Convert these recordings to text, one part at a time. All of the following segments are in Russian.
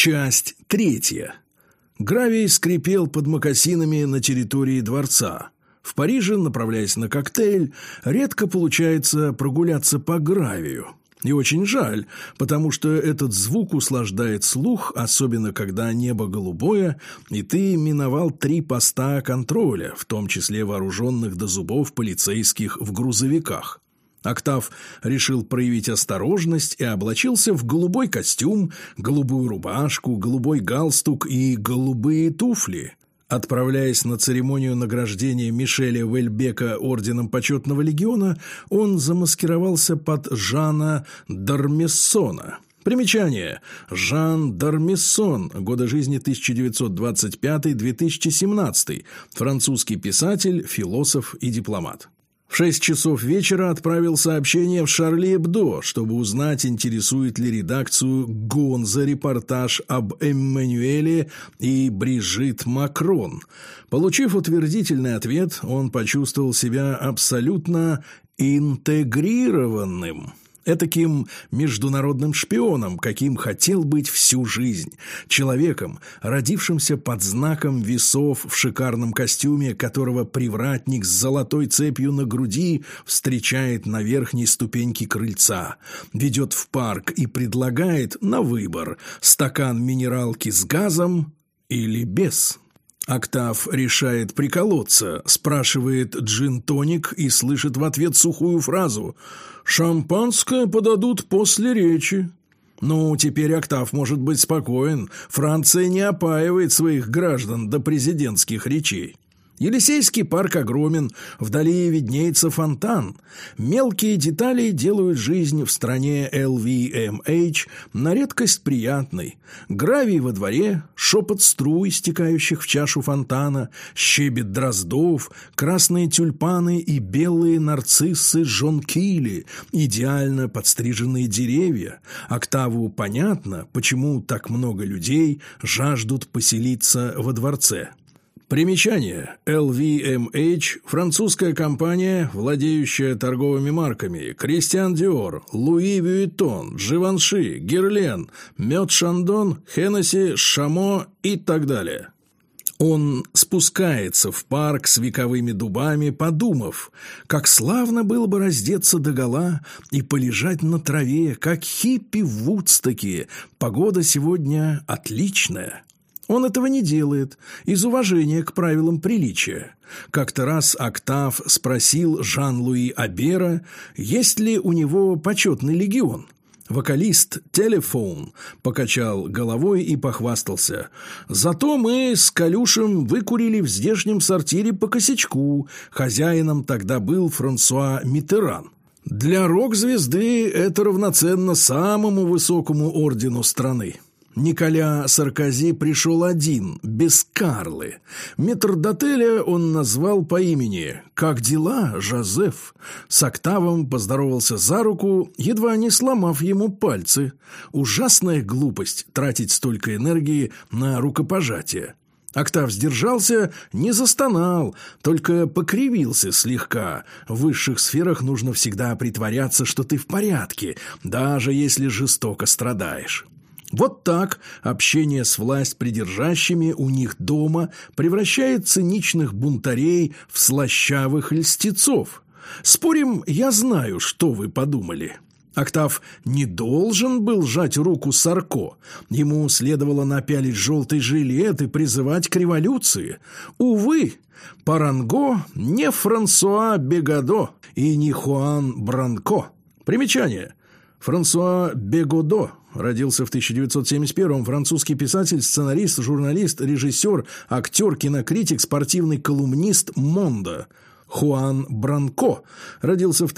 Часть 3. Гравий скрипел под мокасинами на территории дворца. В Париже, направляясь на коктейль, редко получается прогуляться по гравию. И очень жаль, потому что этот звук услаждает слух, особенно когда небо голубое, и ты миновал 3 поста контроля, в том числе вооруженных до зубов полицейских в грузовиках. Октав решил проявить осторожность и облачился в голубой костюм, голубую рубашку, голубой галстук и голубые туфли. Отправляясь на церемонию награждения Мишеля Вельбека орденом Почетного легиона, он замаскировался под Жана Д'Армессона. Примечание. Жан Д'Армессон, годы жизни 1925-2017, французский писатель, философ и дипломат. В 6 часов вечера отправил сообщение в «Шарли Эбдо», чтобы узнать, интересует ли редакцию Гонза репортаж об Эммануэле и Брижит Макрон. Получив утвердительный ответ, он почувствовал себя абсолютно интегрированным. Этаким международным шпионом, каким хотел быть всю жизнь. Человеком, родившимся под знаком весов в шикарном костюме, которого привратник с золотой цепью на груди встречает на верхней ступеньке крыльца, ведет в парк и предлагает на выбор стакан минералки с газом или без. Октав решает приколоться, спрашивает джин-тоник и слышит в ответ сухую фразу «Шампанское подадут после речи». Ну, теперь Октав может быть спокоен. Франция не опаивает своих граждан до президентских речей. Елисейский парк огромен, вдали виднеется фонтан. Мелкие детали делают жизнь в стране LVMH на редкость приятной. Гравий во дворе, шепот струй, стекающих в чашу фонтана, щебет дроздов, красные тюльпаны и белые нарциссы жонкили, идеально подстриженные деревья. Октаву понятно, почему так много людей жаждут поселиться во дворце. Примечание. LVMH – французская компания, владеющая торговыми марками Кристиан Диор, Луи Вуиттон, Живанши, Герлен, Мед Шандон, Хеннесси, Шамо и так далее. Он спускается в парк с вековыми дубами, подумав, как славно было бы раздеться догола и полежать на траве, как хиппи в Вудстоке. Погода сегодня отличная. Он этого не делает из уважения к правилам приличия. Как-то раз Октав спросил Жан-Луи Абера, есть ли у него почетный легион. Вокалист Телефон покачал головой и похвастался. «Зато мы с Калюшем выкурили в здешнем сортире по косячку. Хозяином тогда был Франсуа Миттеран. Для рок-звезды это равноценно самому высокому ордену страны». Николя Саркози пришел один, без Карлы. Метрдотеля он назвал по имени «Как дела, Жозеф?». С Октавом поздоровался за руку, едва не сломав ему пальцы. Ужасная глупость тратить столько энергии на рукопожатие. Октав сдержался, не застонал, только покривился слегка. В высших сферах нужно всегда притворяться, что ты в порядке, даже если жестоко страдаешь. Вот так общение с властьпридержащими у них дома превращает циничных бунтарей в слащавых льстецов. Спорим, я знаю, что вы подумали. Октав не должен был жать руку Сарко. Ему следовало напялить желтый жилет и призывать к революции. Увы, Паранго не Франсуа Бегодо и не Хуан Бранко. Примечание. Франсуа Бегодо родился в 1971-м, французский писатель, сценарист, журналист, режиссер, актер, кинокритик, спортивный колумнист «Мондо». Хуан Бранко родился в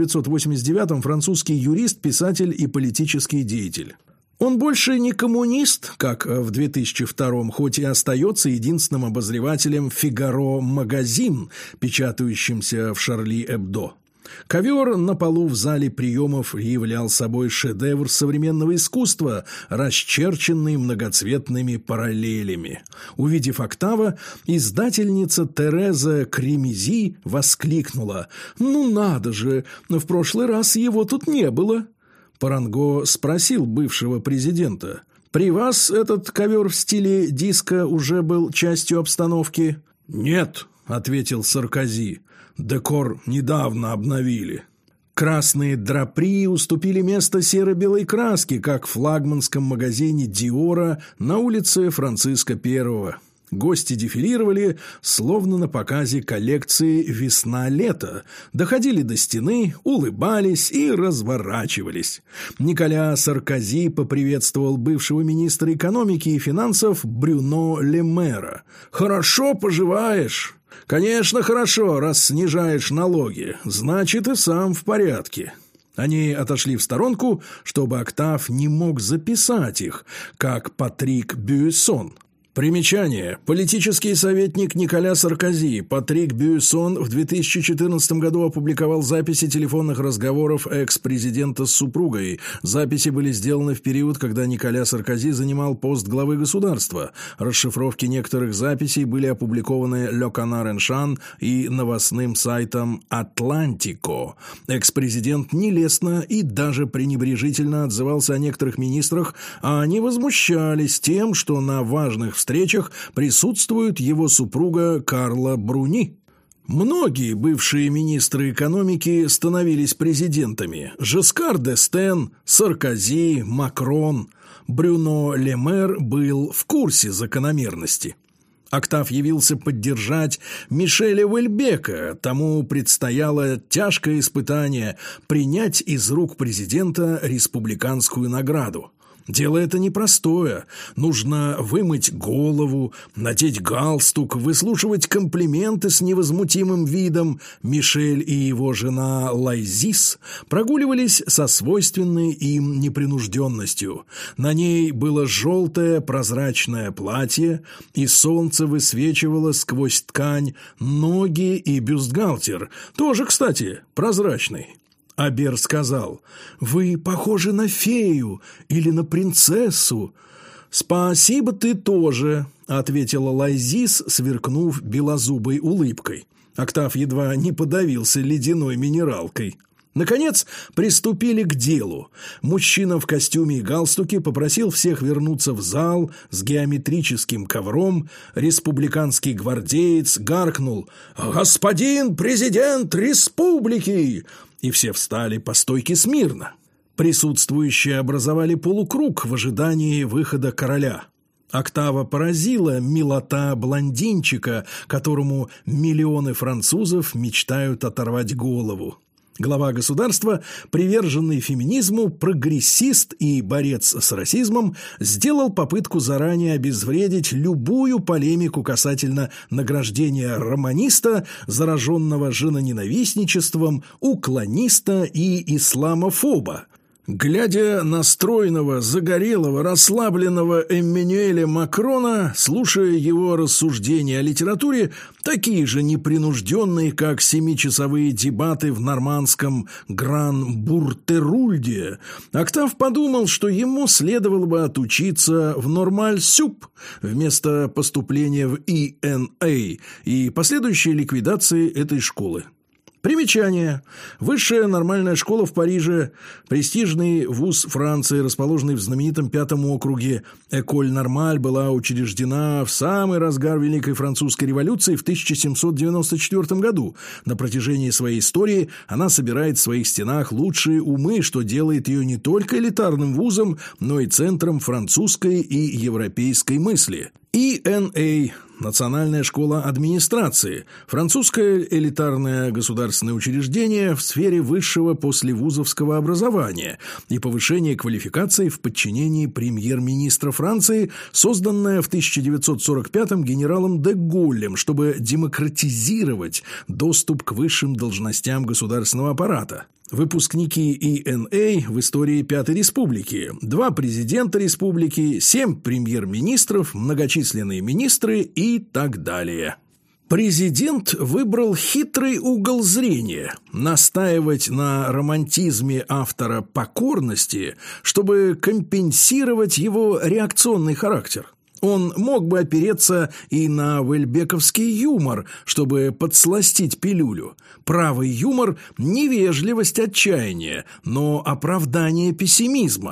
1989-м, французский юрист, писатель и политический деятель. Он больше не коммунист, как в 2002-м, хоть и остается единственным обозревателем «Фигаро Магазин», печатающимся в «Шарли Эбдо». Ковер на полу в зале приемов являл собой шедевр современного искусства, расчерченный многоцветными параллелями. Увидев Октава, издательница Тереза Кремези воскликнула: «Ну надо же, в прошлый раз его тут не было». Паранго спросил бывшего президента: При вас этот ковер в стиле диско уже был частью обстановки? Нет, ответил Саркози. Декор недавно обновили. Красные драпри уступили место серо-белой краске, как в флагманском магазине Диора на улице Франциска I. Гости дефилировали, словно на показе коллекции «Весна-лето», доходили до стены, улыбались и разворачивались. Николя Саркози поприветствовал бывшего министра экономики и финансов Брюно Ле Мэра. «Хорошо поживаешь?» «Конечно, хорошо, раз снижаешь налоги. Значит, и сам в порядке». Они отошли в сторонку, чтобы Октав не мог записать их, как Патрик Бюйсон. Примечание. Политический советник Николя Саркози Патрик Бюйсон в 2014 году опубликовал записи телефонных разговоров экс-президента с супругой. Записи были сделаны в период, когда Николя Саркози занимал пост главы государства. Расшифровки некоторых записей были опубликованы Le Canard Enchaîné и новостным сайтом Атлантико. Экс-президент нелестно и даже пренебрежительно отзывался о некоторых министрах, а они возмущались тем, что на важных встречах присутствует его супруга Карла Бруни. Многие бывшие министры экономики становились президентами. Жескар д'Эстен, Саркози, Макрон. Брюно Ле Мэр был в курсе закономерности. Октав явился поддержать Мишеля Уэльбека. Тому предстояло тяжкое испытание – принять из рук президента республиканскую награду. Дело это непростое. Нужно вымыть голову, надеть галстук, выслушивать комплименты с невозмутимым видом. Мишель и его жена Лайзис прогуливались со свойственной им непринужденностью. На ней было желтое прозрачное платье, и солнце высвечивало сквозь ткань ноги и бюстгальтер, тоже, кстати, прозрачный. Абер сказал: «Вы похожи на фею или на принцессу». «Спасибо, ты тоже», — ответила Лайзис, сверкнув белозубой улыбкой. Октав едва не подавился ледяной минералкой. Наконец приступили к делу. Мужчина в костюме и галстуке попросил всех вернуться в зал с геометрическим ковром. Республиканский гвардеец гаркнул: «Господин президент республики!» И все встали по стойке смирно. Присутствующие образовали полукруг в ожидании выхода короля. Октава поразила милота блондинчика, которому миллионы французов мечтают оторвать голову. Глава государства, приверженный феминизму, прогрессист и борец с расизмом, сделал попытку заранее обезвредить любую полемику касательно награждения романиста, зараженного женоненавистничеством, уклониста и исламофоба. Глядя на стройного, загорелого, расслабленного Эммануэля Макрона, слушая его рассуждения о литературе, такие же непринужденные, как 7-часовые дебаты в нормандском Гран-Буртерульде, Октав подумал, что ему следовало бы отучиться в Нормаль-Сюп вместо поступления в ИНА и последующей ликвидации этой школы. Примечание. Высшая нормальная школа в Париже, престижный вуз Франции, расположенный в знаменитом 5-м округе. Эколь Нормаль была учреждена в самый разгар Великой Французской революции в 1794 году. На протяжении своей истории она собирает в своих стенах лучшие умы, что делает ее не только элитарным вузом, но и центром французской и европейской мысли. ИНА – Национальная школа администрации, французское элитарное государственное учреждение в сфере высшего послевузовского образования и повышения квалификации в подчинении премьер-министра Франции, созданное в 1945-м генералом де Голлем, чтобы демократизировать доступ к высшим должностям государственного аппарата. Выпускники ИНА в истории Пятой Республики, 2 президента республики, 7 премьер-министров, многочисленные министры и так далее. Президент выбрал хитрый угол зрения – настаивать на романтизме автора «Покорности», чтобы компенсировать его реакционный характер. Он мог бы опереться и на уэльбековский юмор, чтобы подсластить пилюлю. Правый юмор – невежливость отчаяния, но оправдание пессимизма.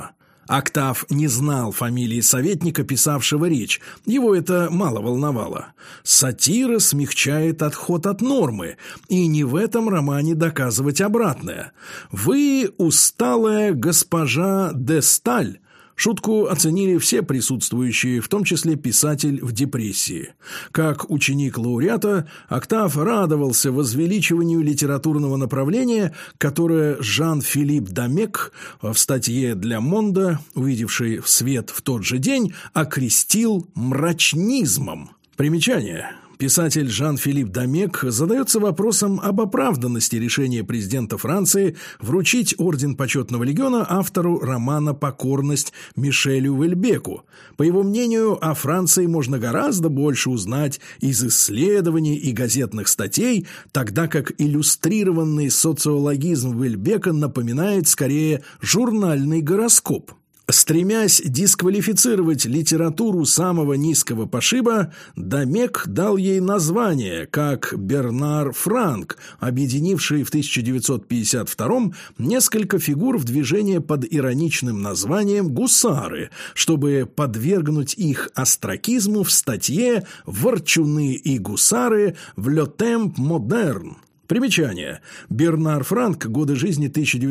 Октав не знал фамилии советника, писавшего речь. Его это мало волновало. Сатира смягчает отход от нормы, и не в этом романе доказывать обратное. «Вы усталая госпожа де Сталь». Шутку оценили все присутствующие, в том числе писатель в депрессии. Как ученик лауреата, Октав радовался возвеличиванию литературного направления, которое Жан-Филипп Дамек в статье для «Монда», увидевшей свет в тот же день, окрестил мрачнизмом. Примечание. Писатель Жан-Филипп Дамек задается вопросом об оправданности решения президента Франции вручить орден Почетного легиона автору романа «Покорность» Мишелю Уэльбеку. По его мнению, о Франции можно гораздо больше узнать из исследований и газетных статей, тогда как иллюстрированный социологизм Уэльбека напоминает скорее журнальный гороскоп. Стремясь дисквалифицировать литературу самого низкого пошиба, Дамек дал ей название, как Бернар Франк, объединивший в 1952-м несколько фигур в движение под ироничным названием «Гусары», чтобы подвергнуть их остракизму в статье «Ворчуны и гусары в «Le Temps Moderne». Примечание. Бернар Франк, годы жизни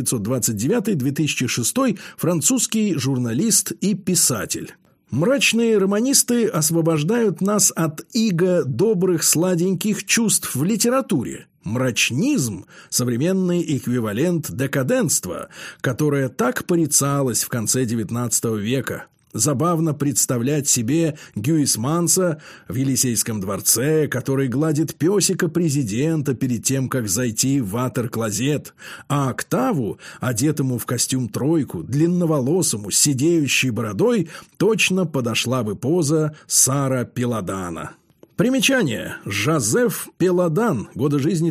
1929-2006, французский журналист и писатель. Мрачные романисты освобождают нас от иго добрых сладеньких чувств в литературе. Мрачнизм – современный эквивалент декаденства, которое так порицалось в конце XIX века. Забавно представлять себе Гюисманса в Елисейском дворце, который гладит песика президента перед тем, как зайти в ватер-клозет, а Октаву, одетому в костюм-тройку, длинноволосому, с сидеющей бородой, точно подошла бы поза Сара Пеладана. Примечание. Жозеф Пеладан, годы жизни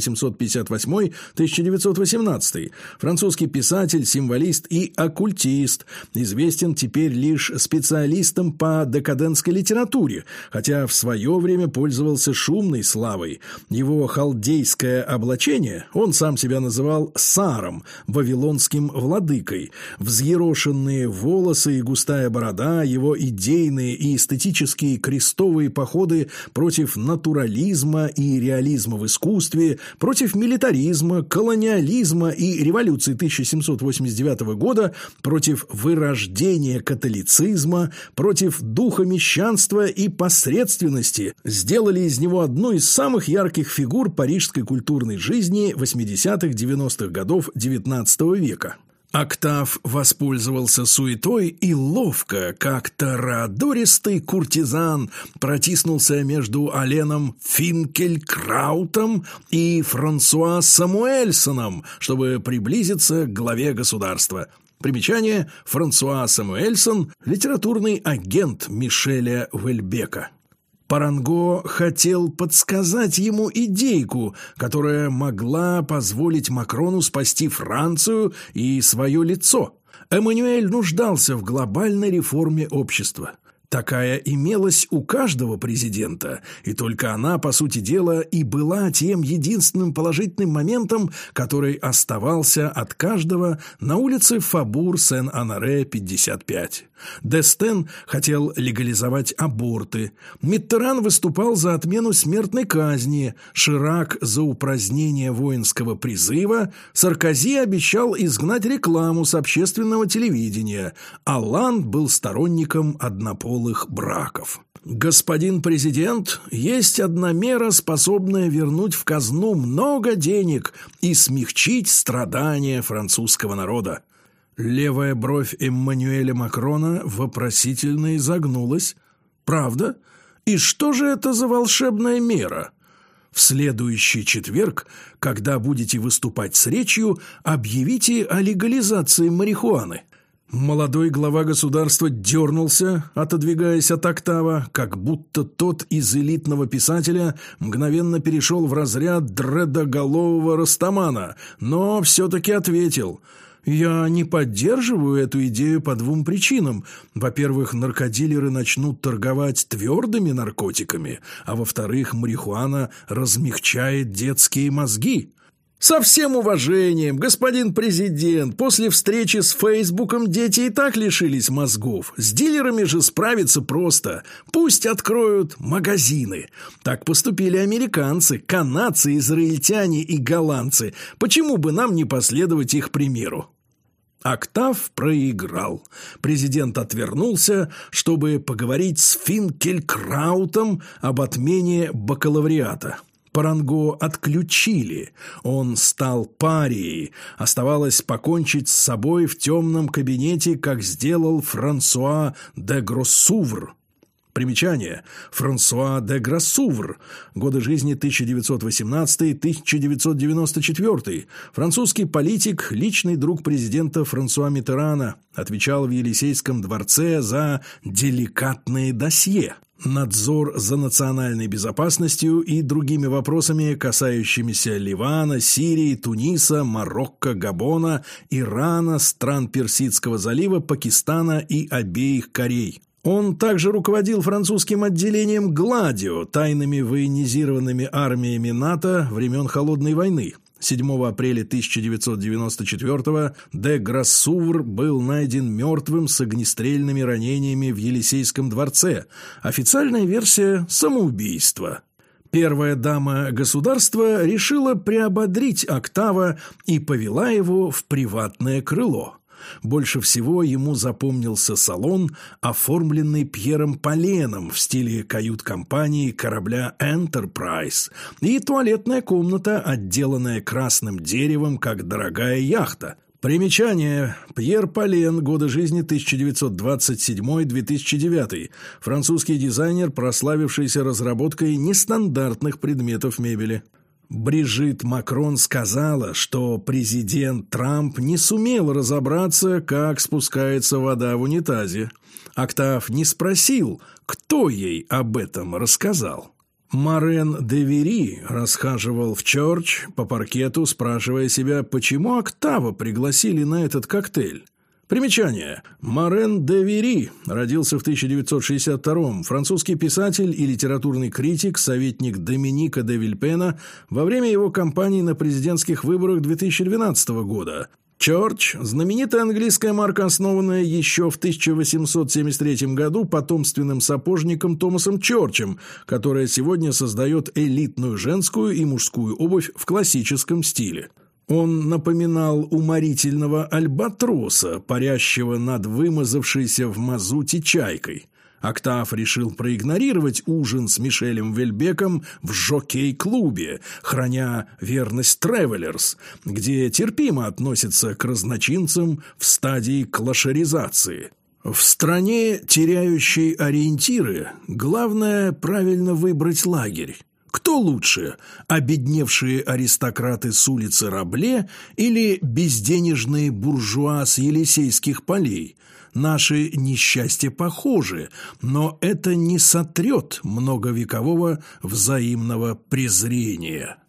1858-1918, французский писатель, символист и оккультист, известен теперь лишь специалистом по декадентской литературе, хотя в свое время пользовался шумной славой. Его халдейское облачение, он сам себя называл Саром, вавилонским владыкой, взъерошенные волосы и густая борода, его идейные и эстетические крестовые походы против натурализма и реализма в искусстве, против милитаризма, колониализма и революции 1789 года, против вырождения католицизма, против духа мещанства и посредственности, сделали из него одну из самых ярких фигур парижской культурной жизни 80-х-90-х годов XIX века. Октав воспользовался суетой и ловко, как тарадористый куртизан, протиснулся между Аленом Финкелькраутом и Франсуа Самуэльсоном, чтобы приблизиться к главе государства. Примечание. Франсуа Самуэльсон – литературный агент Мишеля Уэльбека. Паранго хотел подсказать ему идейку, которая могла позволить Макрону спасти Францию и свое лицо. Эммануэль нуждался в глобальной реформе общества. Такая имелась у каждого президента, и только она, по сути дела, и была тем единственным положительным моментом, который оставался от каждого на улице Фабур-Сен-Анаре, 55. Дестен хотел легализовать аборты, Миттеран выступал за отмену смертной казни, Ширак за упразднение воинского призыва, Саркози обещал изгнать рекламу с общественного телевидения, Олланд был сторонником однополых браков. Господин президент, есть одна мера, способная вернуть в казну много денег и смягчить страдания французского народа. Левая бровь Эммануэля Макрона вопросительно изогнулась. «Правда? И что же это за волшебная мера? В следующий четверг, когда будете выступать с речью, объявите о легализации марихуаны». Молодой глава государства дернулся, отодвигаясь от Октава, как будто тот из элитного писателя мгновенно перешел в разряд дредоголового растамана, но все-таки ответил: «Я не поддерживаю эту идею по двум причинам. Во-первых, наркодилеры начнут торговать твердыми наркотиками, а во-вторых, марихуана размягчает детские мозги». Со всем уважением, господин президент, после встречи с Фейсбуком дети и так лишились мозгов. С дилерами же справиться просто. Пусть откроют магазины. Так поступили американцы, канадцы, израильтяне и голландцы. Почему бы нам не последовать их примеру? Октав проиграл. Президент отвернулся, чтобы поговорить с Финкелькраутом об отмене бакалавриата. Паранго отключили, он стал парией. Оставалось покончить с собой в темном кабинете, как сделал Франсуа де Гроссувр. Примечание. Франсуа де Гроссувр. Годы жизни 1918-1994. Французский политик, личный друг президента Франсуа Миттерана. Отвечал в Елисейском дворце за деликатные досье. Надзор за национальной безопасностью и другими вопросами, касающимися Ливана, Сирии, Туниса, Марокко, Габона, Ирана, стран Персидского залива, Пакистана и обеих Корей. Он также руководил французским отделением «Гладио», тайными военизированными армиями НАТО времен Холодной войны. 7 апреля 1994-го де Гроссувр был найден мертвым с огнестрельными ранениями в Елисейском дворце. Официальная версия – самоубийство. Первая дама государства решила приободрить Октава и повела его в приватное крыло. Больше всего ему запомнился салон, оформленный Пьером Поленом в стиле кают-компании корабля «Энтерпрайз», и туалетная комната, отделанная красным деревом, как дорогая яхта. Примечание. Пьер Полен. Годы жизни 1927-2009. Французский дизайнер, прославившийся разработкой нестандартных предметов мебели. Брижит Макрон сказала, что президент Трамп не сумел разобраться, как спускается вода в унитазе. Октав не спросил, кто ей об этом рассказал. Марен де Вери расхаживал в Чорч по паркету, спрашивая себя, почему Октава пригласили на этот коктейль. Примечание. Марен де Вери родился в 1962-м. Французский писатель и литературный критик, советник Доминика де Вильпена во время его кампании на президентских выборах 2012 года. Чорч – знаменитая английская марка, основанная еще в 1873 году потомственным сапожником Томасом Чорчем, которая сегодня создает элитную женскую и мужскую обувь в классическом стиле. Он напоминал уморительного альбатроса, парящего над вымазавшейся в мазуте чайкой. Октав решил проигнорировать ужин с Мишелем Вельбеком в жокей-клубе, храня верность Тревелерс, где терпимо относятся к разночинцам в стадии клашеризации. В стране, теряющей ориентиры, главное правильно выбрать лагерь. Кто лучше, обедневшие аристократы с улицы Рабле или безденежные буржуа с Елисейских полей? Наши несчастья похожи, но это не сотрет многовекового взаимного презрения.